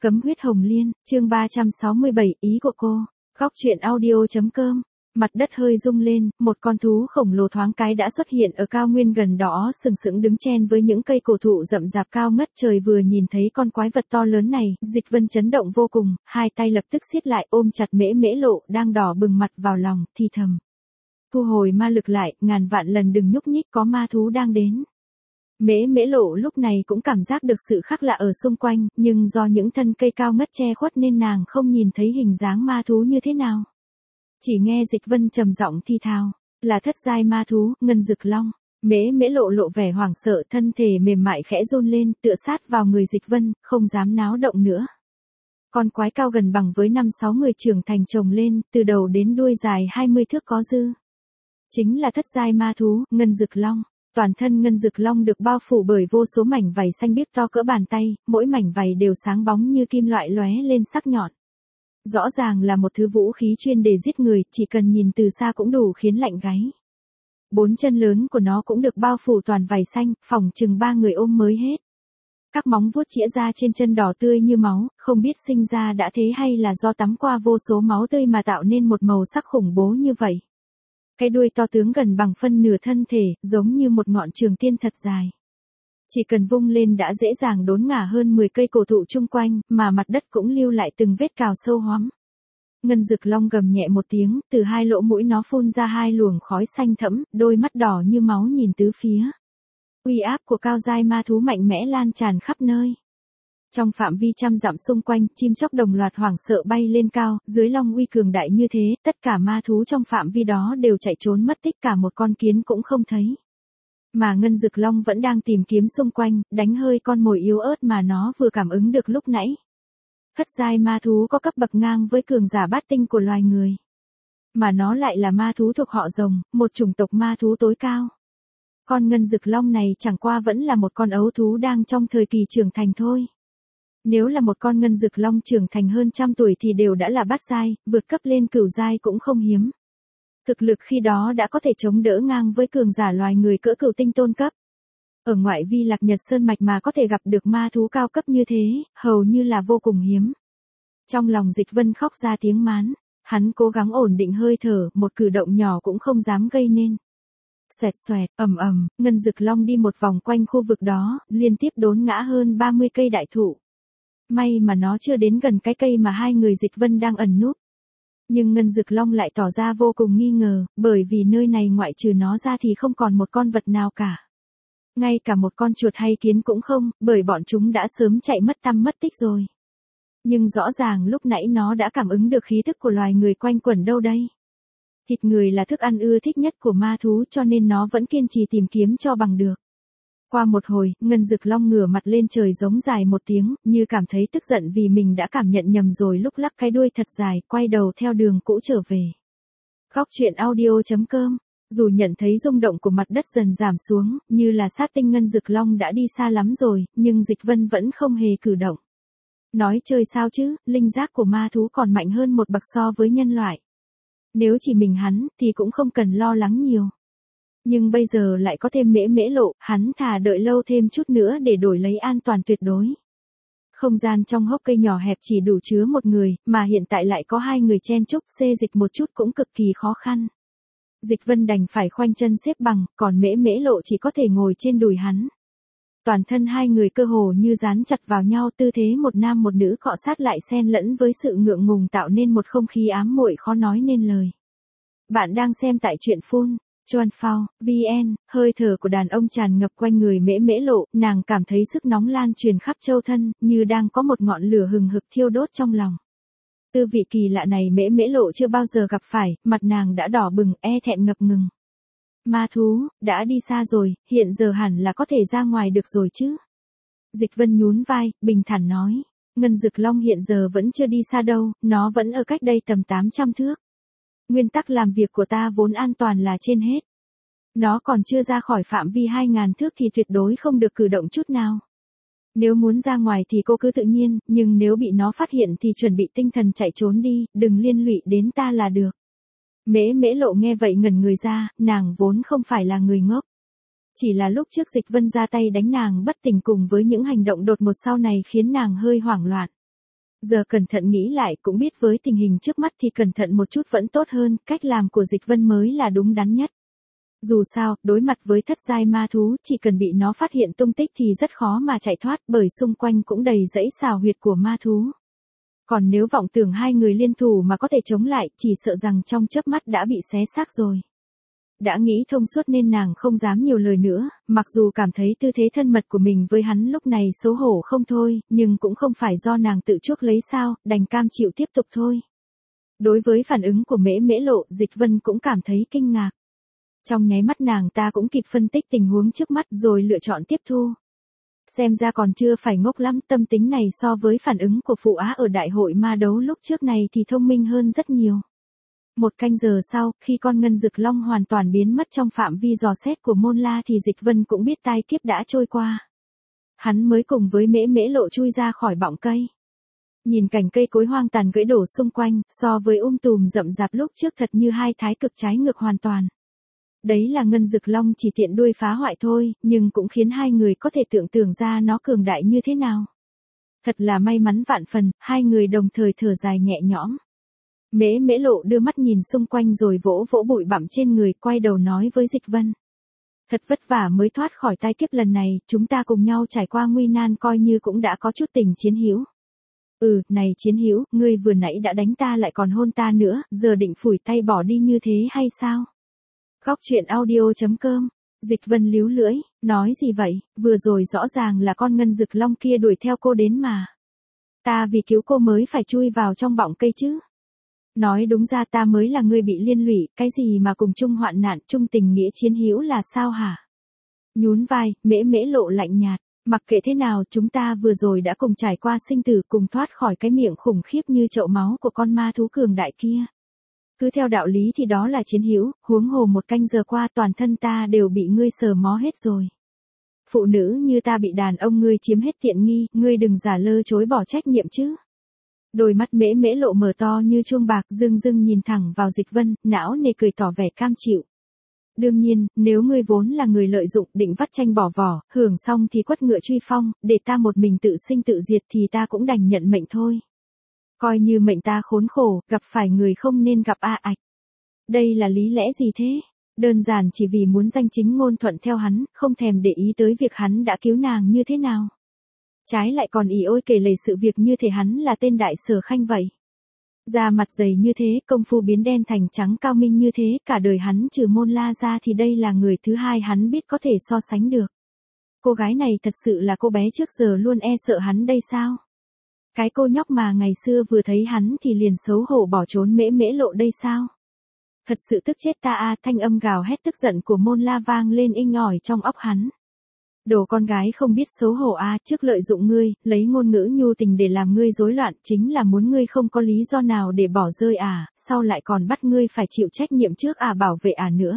Cấm huyết hồng liên, chương 367, ý của cô. Góc truyện audio.com. Mặt đất hơi rung lên, một con thú khổng lồ thoáng cái đã xuất hiện ở cao nguyên gần đó, sừng sững đứng chen với những cây cổ thụ rậm rạp cao ngất trời. Vừa nhìn thấy con quái vật to lớn này, Dịch Vân chấn động vô cùng, hai tay lập tức siết lại ôm chặt Mễ Mễ Lộ đang đỏ bừng mặt vào lòng, thì thầm. Thu hồi ma lực lại, ngàn vạn lần đừng nhúc nhích, có ma thú đang đến. Mễ Mễ Lộ lúc này cũng cảm giác được sự khác lạ ở xung quanh, nhưng do những thân cây cao ngất che khuất nên nàng không nhìn thấy hình dáng ma thú như thế nào. Chỉ nghe Dịch Vân trầm giọng thi thào, là thất giai ma thú, ngân dực long. Mễ Mễ Lộ lộ vẻ hoảng sợ, thân thể mềm mại khẽ run lên, tựa sát vào người Dịch Vân, không dám náo động nữa. Con quái cao gần bằng với 5-6 người trưởng thành chồng lên, từ đầu đến đuôi dài 20 thước có dư. Chính là thất giai ma thú, ngân dực long. Toàn thân ngân dực long được bao phủ bởi vô số mảnh vảy xanh biếc to cỡ bàn tay, mỗi mảnh vảy đều sáng bóng như kim loại lóe lên sắc nhọn. Rõ ràng là một thứ vũ khí chuyên để giết người, chỉ cần nhìn từ xa cũng đủ khiến lạnh gáy. Bốn chân lớn của nó cũng được bao phủ toàn vảy xanh, phỏng chừng 3 người ôm mới hết. Các móng vuốt chĩa ra trên chân đỏ tươi như máu, không biết sinh ra đã thế hay là do tắm qua vô số máu tươi mà tạo nên một màu sắc khủng bố như vậy. Cái đuôi to tướng gần bằng phân nửa thân thể, giống như một ngọn trường tiên thật dài. Chỉ cần vung lên đã dễ dàng đốn ngả hơn 10 cây cổ thụ chung quanh, mà mặt đất cũng lưu lại từng vết cào sâu hoắm. Ngân dực long gầm nhẹ một tiếng, từ hai lỗ mũi nó phun ra hai luồng khói xanh thẫm, đôi mắt đỏ như máu nhìn tứ phía. Uy áp của cao giai ma thú mạnh mẽ lan tràn khắp nơi. Trong phạm vi trăm dặm xung quanh, chim chóc đồng loạt hoảng sợ bay lên cao, dưới long uy cường đại như thế, tất cả ma thú trong phạm vi đó đều chạy trốn mất tích, cả một con kiến cũng không thấy. Mà ngân dực long vẫn đang tìm kiếm xung quanh, đánh hơi con mồi yếu ớt mà nó vừa cảm ứng được lúc nãy. Thất giai ma thú có cấp bậc ngang với cường giả bát tinh của loài người. Mà nó lại là ma thú thuộc họ rồng, một chủng tộc ma thú tối cao. Con ngân dực long này chẳng qua vẫn là một con ấu thú đang trong thời kỳ trưởng thành thôi. Nếu là một con ngân dực long trưởng thành hơn 100 tuổi thì đều đã là bát giai, vượt cấp lên cửu giai cũng không hiếm. Thực lực khi đó đã có thể chống đỡ ngang với cường giả loài người cỡ cửu tinh tôn cấp. Ở ngoại vi Lạc Nhật Sơn Mạch mà có thể gặp được ma thú cao cấp như thế, hầu như là vô cùng hiếm. Trong lòng Dịch Vân khóc ra tiếng mán, hắn cố gắng ổn định hơi thở, một cử động nhỏ cũng không dám gây nên. Xoẹt xoẹt, ầm ầm, ngân dực long đi một vòng quanh khu vực đó, liên tiếp đốn ngã hơn 30 cây đại thụ. May mà nó chưa đến gần cái cây mà hai người Dịch Vân đang ẩn núp. Nhưng ngân dực long lại tỏ ra vô cùng nghi ngờ, bởi vì nơi này ngoại trừ nó ra thì không còn một con vật nào cả. Ngay cả một con chuột hay kiến cũng không, bởi bọn chúng đã sớm chạy mất tăm mất tích rồi. Nhưng rõ ràng lúc nãy nó đã cảm ứng được khí thức của loài người quanh quẩn đâu đây. Thịt người là thức ăn ưa thích nhất của ma thú, cho nên nó vẫn kiên trì tìm kiếm cho bằng được. Qua một hồi, ngân dực long ngửa mặt lên trời giống dài một tiếng, như cảm thấy tức giận vì mình đã cảm nhận nhầm rồi, lúc lắc cái đuôi thật dài, quay đầu theo đường cũ trở về. Góc truyện audio.com. Dù nhận thấy rung động của mặt đất dần giảm xuống, như là sát tinh ngân dực long đã đi xa lắm rồi, nhưng Dịch Vân vẫn không hề cử động. Nói chơi sao chứ, linh giác của ma thú còn mạnh hơn một bậc so với nhân loại. Nếu chỉ mình hắn, thì cũng không cần lo lắng nhiều. Nhưng bây giờ lại có thêm Mễ Mễ Lộ, hắn thà đợi lâu thêm chút nữa để đổi lấy an toàn tuyệt đối. Không gian trong hốc cây nhỏ hẹp chỉ đủ chứa một người, mà hiện tại lại có hai người chen chúc, xê dịch một chút cũng cực kỳ khó khăn. Dịch Vân đành phải khoanh chân xếp bằng, còn Mễ Mễ Lộ chỉ có thể ngồi trên đùi hắn. Toàn thân hai người cơ hồ như dán chặt vào nhau, tư thế một nam một nữ cọ sát lại xen lẫn với sự ngượng ngùng tạo nên một không khí ám muội khó nói nên lời. Bạn đang xem tại truyện Phun Chuan Phao VN, hơi thở của đàn ông tràn ngập quanh người Mễ Mễ Lộ, nàng cảm thấy sức nóng lan truyền khắp châu thân, như đang có một ngọn lửa hừng hực thiêu đốt trong lòng. Tư vị kỳ lạ này Mễ Mễ Lộ chưa bao giờ gặp phải, mặt nàng đã đỏ bừng, e thẹn ngập ngừng. Ma thú, đã đi xa rồi, hiện giờ hẳn là có thể ra ngoài được rồi chứ. Dịch Vân nhún vai, bình thản nói, ngân dực long hiện giờ vẫn chưa đi xa đâu, nó vẫn ở cách đây tầm 800 thước. Nguyên tắc làm việc của ta vốn an toàn là trên hết. Nó còn chưa ra khỏi phạm vi 2.000 thước thì tuyệt đối không được cử động chút nào. Nếu muốn ra ngoài thì cô cứ tự nhiên, nhưng nếu bị nó phát hiện thì chuẩn bị tinh thần chạy trốn đi, đừng liên lụy đến ta là được. Mễ Mễ Lộ nghe vậy ngẩn người ra, nàng vốn không phải là người ngốc. Chỉ là lúc trước Dịch Vân ra tay đánh nàng bất tỉnh cùng với những hành động đột ngột sau này khiến nàng hơi hoảng loạn. Giờ cẩn thận nghĩ lại cũng biết với tình hình trước mắt thì cẩn thận một chút vẫn tốt hơn, cách làm của Dịch Vân mới là đúng đắn nhất. Dù sao, đối mặt với thất giai ma thú chỉ cần bị nó phát hiện tung tích thì rất khó mà chạy thoát bởi xung quanh cũng đầy rẫy xào huyệt của ma thú. Còn nếu vọng tưởng hai người liên thủ mà có thể chống lại, chỉ sợ rằng trong chớp mắt đã bị xé xác rồi. Đã nghĩ thông suốt nên nàng không dám nhiều lời nữa, mặc dù cảm thấy tư thế thân mật của mình với hắn lúc này xấu hổ không thôi, nhưng cũng không phải do nàng tự chuốc lấy sao, đành cam chịu tiếp tục thôi. Đối với phản ứng của Mễ Mễ Lộ, Dịch Vân cũng cảm thấy kinh ngạc. Trong nháy mắt nàng ta cũng kịp phân tích tình huống trước mắt rồi lựa chọn tiếp thu. Xem ra còn chưa phải ngốc lắm, tâm tính này so với phản ứng của Phụ Á ở đại hội ma đấu lúc trước này thì thông minh hơn rất nhiều. Một canh giờ sau, khi con ngân dực long hoàn toàn biến mất trong phạm vi dò xét của Môn La thì Dịch Vân cũng biết tai kiếp đã trôi qua. Hắn mới cùng với Mễ Mễ Lộ chui ra khỏi bọng cây. Nhìn cảnh cây cối hoang tàn gãy đổ xung quanh, so với tùm rậm rạp lúc trước thật như hai thái cực trái ngược hoàn toàn. Đấy là ngân dực long chỉ tiện đuôi phá hoại thôi, nhưng cũng khiến hai người có thể tưởng tượng ra nó cường đại như thế nào. Thật là may mắn vạn phần, hai người đồng thời thở dài nhẹ nhõm. Mễ Mễ Lộ đưa mắt nhìn xung quanh rồi vỗ vỗ bụi bặm trên người, quay đầu nói với Dịch Vân. Thật vất vả mới thoát khỏi tai kiếp lần này, chúng ta cùng nhau trải qua nguy nan coi như cũng đã có chút tình chiến hữu. Này chiến hữu, ngươi vừa nãy đã đánh ta lại còn hôn ta nữa, giờ định phủi tay bỏ đi như thế hay sao? Góc truyện audio.com. Dịch Vân líu lưỡi, nói gì vậy, vừa rồi rõ ràng là con ngân dực long kia đuổi theo cô đến mà. Ta vì cứu cô mới phải chui vào trong bọng cây chứ. Nói đúng ra ta mới là người bị liên lụy, cái gì mà cùng chung hoạn nạn, chung tình nghĩa chiến hữu là sao hả? Nhún vai, Mễ Mễ Lộ lạnh nhạt, mặc kệ thế nào chúng ta vừa rồi đã cùng trải qua sinh tử, cùng thoát khỏi cái miệng khủng khiếp như chậu máu của con ma thú cường đại kia. Cứ theo đạo lý thì đó là chiến hữu, huống hồ một canh giờ qua toàn thân ta đều bị ngươi sờ mó hết rồi. Phụ nữ như ta bị đàn ông ngươi chiếm hết tiện nghi, ngươi đừng giả lơ chối bỏ trách nhiệm chứ. Đôi mắt Mễ Mễ Lộ mở to như chuông bạc, dưng dưng nhìn thẳng vào Dịch Vân, não nề cười tỏ vẻ cam chịu. Đương nhiên, nếu ngươi vốn là người lợi dụng, định vắt tranh bỏ vỏ, hưởng xong thì quất ngựa truy phong, để ta một mình tự sinh tự diệt thì ta cũng đành nhận mệnh thôi. Coi như mệnh ta khốn khổ, gặp phải người không nên gặp a ạch. Đây là lý lẽ gì thế? Đơn giản chỉ vì muốn danh chính ngôn thuận theo hắn, không thèm để ý tới việc hắn đã cứu nàng như thế nào. Trái lại còn ỉ ôi kể lể sự việc như thể hắn là tên đại sở khanh vậy. Da mặt dày như thế, công phu biến đen thành trắng cao minh như thế, cả đời hắn trừ Môn La ra thì đây là người thứ hai hắn biết có thể so sánh được. Cô gái này thật sự là cô bé trước giờ luôn e sợ hắn đây sao? Cái cô nhóc mà ngày xưa vừa thấy hắn thì liền xấu hổ bỏ trốn Mễ Mễ Lộ đây sao? Thật sự tức chết ta a, thanh âm gào hét tức giận của Môn La vang lên inh ỏi trong óc hắn. Đồ con gái không biết xấu hổ a, trước lợi dụng ngươi, lấy ngôn ngữ nhu tình để làm ngươi rối loạn, chính là muốn ngươi không có lý do nào để bỏ rơi à, sau lại còn bắt ngươi phải chịu trách nhiệm trước à, bảo vệ à nữa.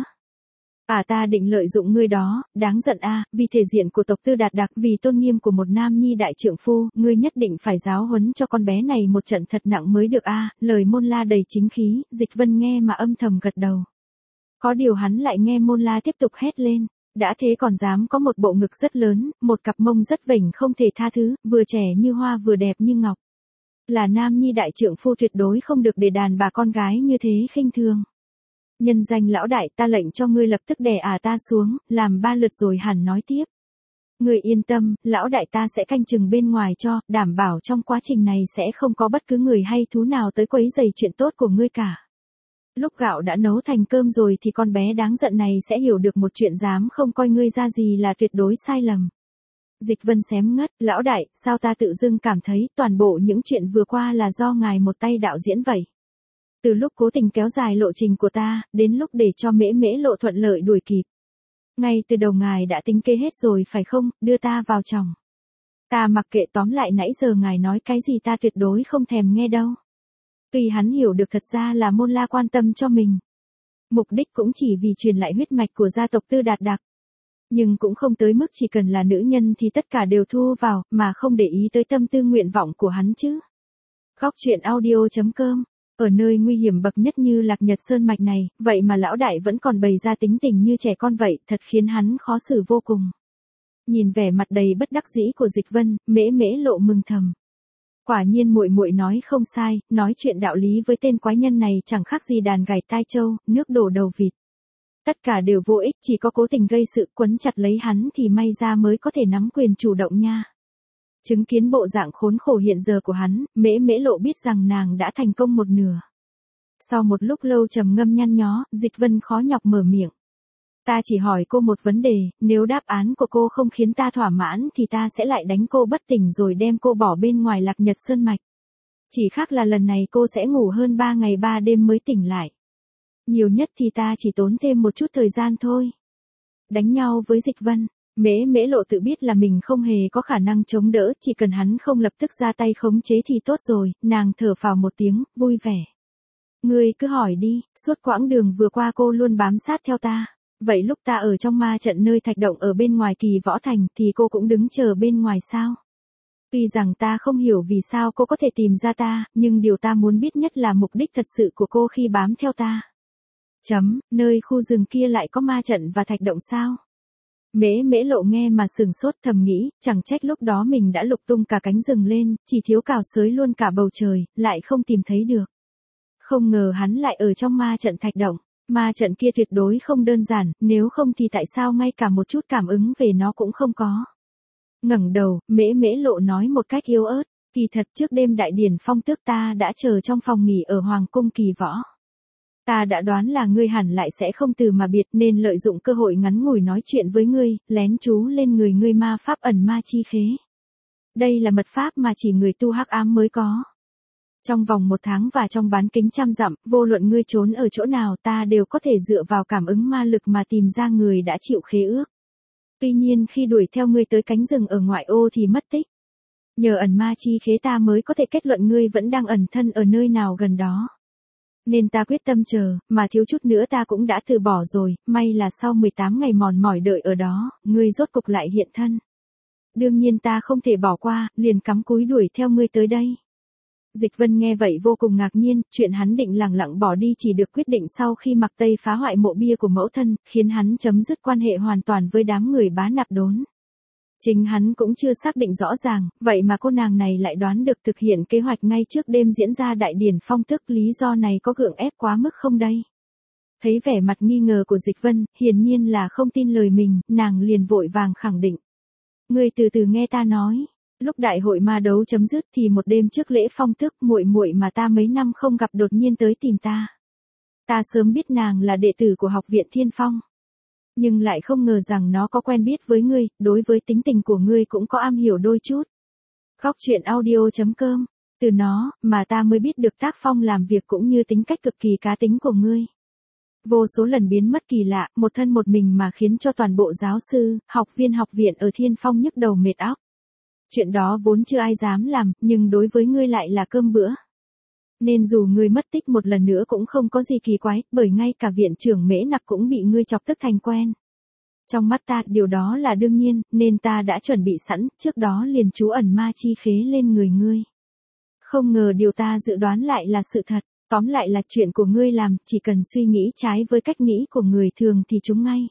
À, ta định lợi dụng ngươi đó, đáng giận a, vì thể diện của tộc Tư Đạt Đặc, vì tôn nghiêm của một nam nhi đại trượng phu, ngươi nhất định phải giáo huấn cho con bé này một trận thật nặng mới được a. Lời Môn La đầy chính khí, Dịch Vân nghe mà âm thầm gật đầu. Có điều hắn lại nghe Môn La tiếp tục hét lên. Đã thế còn dám có một bộ ngực rất lớn, một cặp mông rất vểnh không thể tha thứ, vừa trẻ như hoa vừa đẹp như ngọc. Là nam nhi đại trượng phu tuyệt đối không được để đàn bà con gái như thế khinh thường. Nhân danh lão đại, ta lệnh cho ngươi lập tức đè ta xuống, làm 3 lượt rồi hẳn nói tiếp. Ngươi yên tâm, lão đại ta sẽ canh chừng bên ngoài cho, đảm bảo trong quá trình này sẽ không có bất cứ người hay thú nào tới quấy rầy chuyện tốt của ngươi cả. Lúc gạo đã nấu thành cơm rồi thì con bé đáng giận này sẽ hiểu được một chuyện dám không coi ngươi ra gì là tuyệt đối sai lầm. Dịch Vân xém ngất, lão đại, sao ta tự dưng cảm thấy toàn bộ những chuyện vừa qua là do ngài một tay đạo diễn vậy. Từ lúc cố tình kéo dài lộ trình của ta, đến lúc để cho Mễ Mễ Lộ thuận lợi đuổi kịp. Ngay từ đầu ngài đã tính kế hết rồi phải không, đưa ta vào chồng. Ta mặc kệ, tóm lại nãy giờ ngài nói cái gì ta tuyệt đối không thèm nghe đâu. Tuy hắn hiểu được thật ra là Môn La quan tâm cho mình. Mục đích cũng chỉ vì truyền lại huyết mạch của gia tộc Tư Đạt Đặc. Nhưng cũng không tới mức chỉ cần là nữ nhân thì tất cả đều thu vào, mà không để ý tới tâm tư nguyện vọng của hắn chứ. Góc truyện audio.com. Ở nơi nguy hiểm bậc nhất như Lạc Nhật Sơn Mạch này, vậy mà lão đại vẫn còn bày ra tính tình như trẻ con vậy, thật khiến hắn khó xử vô cùng. Nhìn vẻ mặt đầy bất đắc dĩ của Dịch Vân, Mễ Mễ Lộ mừng thầm. Quả nhiên muội muội nói không sai, nói chuyện đạo lý với tên quái nhân này chẳng khác gì đàn gảy tai trâu, nước đổ đầu vịt. Tất cả đều vô ích, chỉ có cố tình gây sự quấn chặt lấy hắn thì may ra mới có thể nắm quyền chủ động nha. Chứng kiến bộ dạng khốn khổ hiện giờ của hắn, Mễ Mễ Lộ biết rằng nàng đã thành công một nửa. Sau một lúc lâu trầm ngâm nhăn nhó, Dịch Vân khó nhọc mở miệng. Ta chỉ hỏi cô một vấn đề, nếu đáp án của cô không khiến ta thỏa mãn thì ta sẽ lại đánh cô bất tỉnh rồi đem cô bỏ bên ngoài Lạc Nhật Sơn Mạch. Chỉ khác là lần này cô sẽ ngủ hơn 3 ngày 3 đêm mới tỉnh lại. Nhiều nhất thì ta chỉ tốn thêm một chút thời gian thôi. Đánh nhau với Dịch Vân, Mễ Mễ Lộ tự biết là mình không hề có khả năng chống đỡ, chỉ cần hắn không lập tức ra tay khống chế thì tốt rồi, nàng thở phào một tiếng, vui vẻ. Ngươi cứ hỏi đi, suốt quãng đường vừa qua cô luôn bám sát theo ta. Vậy lúc ta ở trong ma trận nơi thạch động ở bên ngoài Kỳ Võ Thành thì cô cũng đứng chờ bên ngoài sao? Tuy rằng ta không hiểu vì sao cô có thể tìm ra ta, nhưng điều ta muốn biết nhất là mục đích thật sự của cô khi bám theo ta. Nơi khu rừng kia lại có ma trận và thạch động sao? Mễ Mễ Lộ nghe mà sừng sốt thầm nghĩ, chẳng trách lúc đó mình đã lục tung cả cánh rừng lên, chỉ thiếu cào xới luôn cả bầu trời, lại không tìm thấy được. Không ngờ hắn lại ở trong ma trận thạch động. Ma trận kia tuyệt đối không đơn giản, nếu không thì tại sao ngay cả một chút cảm ứng về nó cũng không có. Ngẩng đầu, Mễ Mễ Lộ nói một cách yếu ớt, kỳ thật trước đêm đại điển phong tước ta đã chờ trong phòng nghỉ ở Hoàng cung Kỳ Võ. Ta đã đoán là ngươi hẳn lại sẽ không từ mà biệt nên lợi dụng cơ hội ngắn ngủi nói chuyện với ngươi, lén chú lên người ngươi ma pháp ẩn ma chi khế. Đây là mật pháp mà chỉ người tu hắc ám mới có. Trong vòng 1 tháng và trong bán kính trăm dặm, vô luận ngươi trốn ở chỗ nào ta đều có thể dựa vào cảm ứng ma lực mà tìm ra người đã chịu khế ước. Tuy nhiên khi đuổi theo ngươi tới cánh rừng ở ngoại ô thì mất tích. Nhờ ẩn ma chi khế ta mới có thể kết luận ngươi vẫn đang ẩn thân ở nơi nào gần đó. Nên ta quyết tâm chờ, mà thiếu chút nữa ta cũng đã từ bỏ rồi, may là sau 18 ngày mòn mỏi đợi ở đó, ngươi rốt cục lại hiện thân. Đương nhiên ta không thể bỏ qua, liền cắm cúi đuổi theo ngươi tới đây. Dịch Vân nghe vậy vô cùng ngạc nhiên, chuyện hắn định lẳng lặng bỏ đi chỉ được quyết định sau khi Mặc Tây phá hoại mộ bia của mẫu thân, khiến hắn chấm dứt quan hệ hoàn toàn với đám người bá nạp đốn. Chính hắn cũng chưa xác định rõ ràng, vậy mà cô nàng này lại đoán được thực hiện kế hoạch ngay trước đêm diễn ra đại điển phong tước, lý do này có gượng ép quá mức không đây? Thấy vẻ mặt nghi ngờ của Dịch Vân, hiển nhiên là không tin lời mình, nàng liền vội vàng khẳng định. Ngươi từ từ nghe ta nói. Lúc đại hội ma đấu chấm dứt thì một đêm trước lễ phong tước, muội muội mà ta mấy năm không gặp đột nhiên tới tìm ta. Ta sớm biết nàng là đệ tử của học viện Thiên Phong, nhưng lại không ngờ rằng nó có quen biết với ngươi, đối với tính tình của ngươi cũng có am hiểu đôi chút. Góc truyện audio.com, từ nó mà ta mới biết được tác phong làm việc cũng như tính cách cực kỳ cá tính của ngươi. Vô số lần biến mất kỳ lạ, một thân một mình mà khiến cho toàn bộ giáo sư, học viên học viện ở Thiên Phong nhức đầu mệt óc. Chuyện đó vốn chưa ai dám làm, nhưng đối với ngươi lại là cơm bữa. Nên dù ngươi mất tích một lần nữa cũng không có gì kỳ quái, bởi ngay cả viện trưởng Mễ Nặc cũng bị ngươi chọc tức thành quen. Trong mắt ta, điều đó là đương nhiên, nên ta đã chuẩn bị sẵn, trước đó liền trú ẩn ma chi khế lên người ngươi. Không ngờ điều ta dự đoán lại là sự thật, tóm lại là chuyện của ngươi làm, chỉ cần suy nghĩ trái với cách nghĩ của người thường thì trúng ngay.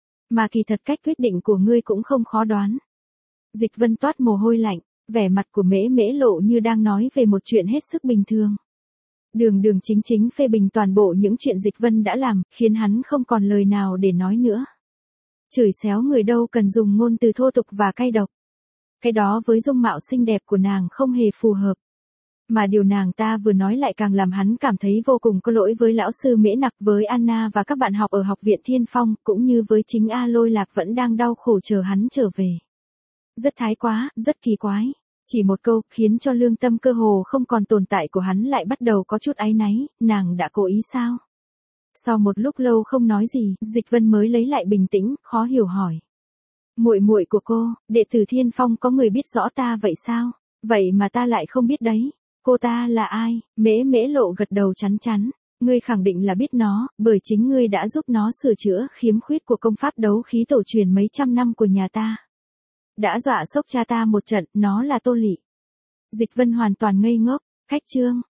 Mà kỳ thật cách quyết định của ngươi cũng không khó đoán. Dịch Vân toát mồ hôi lạnh, vẻ mặt của Mễ Mễ Lộ như đang nói về một chuyện hết sức bình thường. Đường đường chính chính phê bình toàn bộ những chuyện Dịch Vân đã làm, khiến hắn không còn lời nào để nói nữa. Chửi xéo người đâu cần dùng ngôn từ thô tục và cay độc. Cái đó với dung mạo xinh đẹp của nàng không hề phù hợp. Mà điều nàng ta vừa nói lại càng làm hắn cảm thấy vô cùng có lỗi với lão sư Mễ Nặc, với Anna và các bạn học ở học viện Thiên Phong, cũng như với chính A Lôi Lạc vẫn đang đau khổ chờ hắn trở về. Rất thái quá, rất kỳ quái. Chỉ một câu, khiến cho lương tâm cơ hồ không còn tồn tại của hắn lại bắt đầu có chút áy náy, nàng đã cố ý sao? Sau một lúc lâu không nói gì, Dịch Vân mới lấy lại bình tĩnh, khó hiểu hỏi. Muội muội của cô, đệ tử Thiên Phong có người biết rõ ta vậy sao? Vậy mà ta lại không biết đấy. Cô ta là ai? Mễ Mễ Lộ gật đầu chắn chắn. Ngươi khẳng định là biết nó, bởi chính ngươi đã giúp nó sửa chữa khiếm khuyết của công pháp đấu khí tổ truyền mấy trăm năm của nhà ta. Đã dọa sốc cha ta một trận, nó là Tô Lị. Dịch Vân hoàn toàn ngây ngốc, khách trương,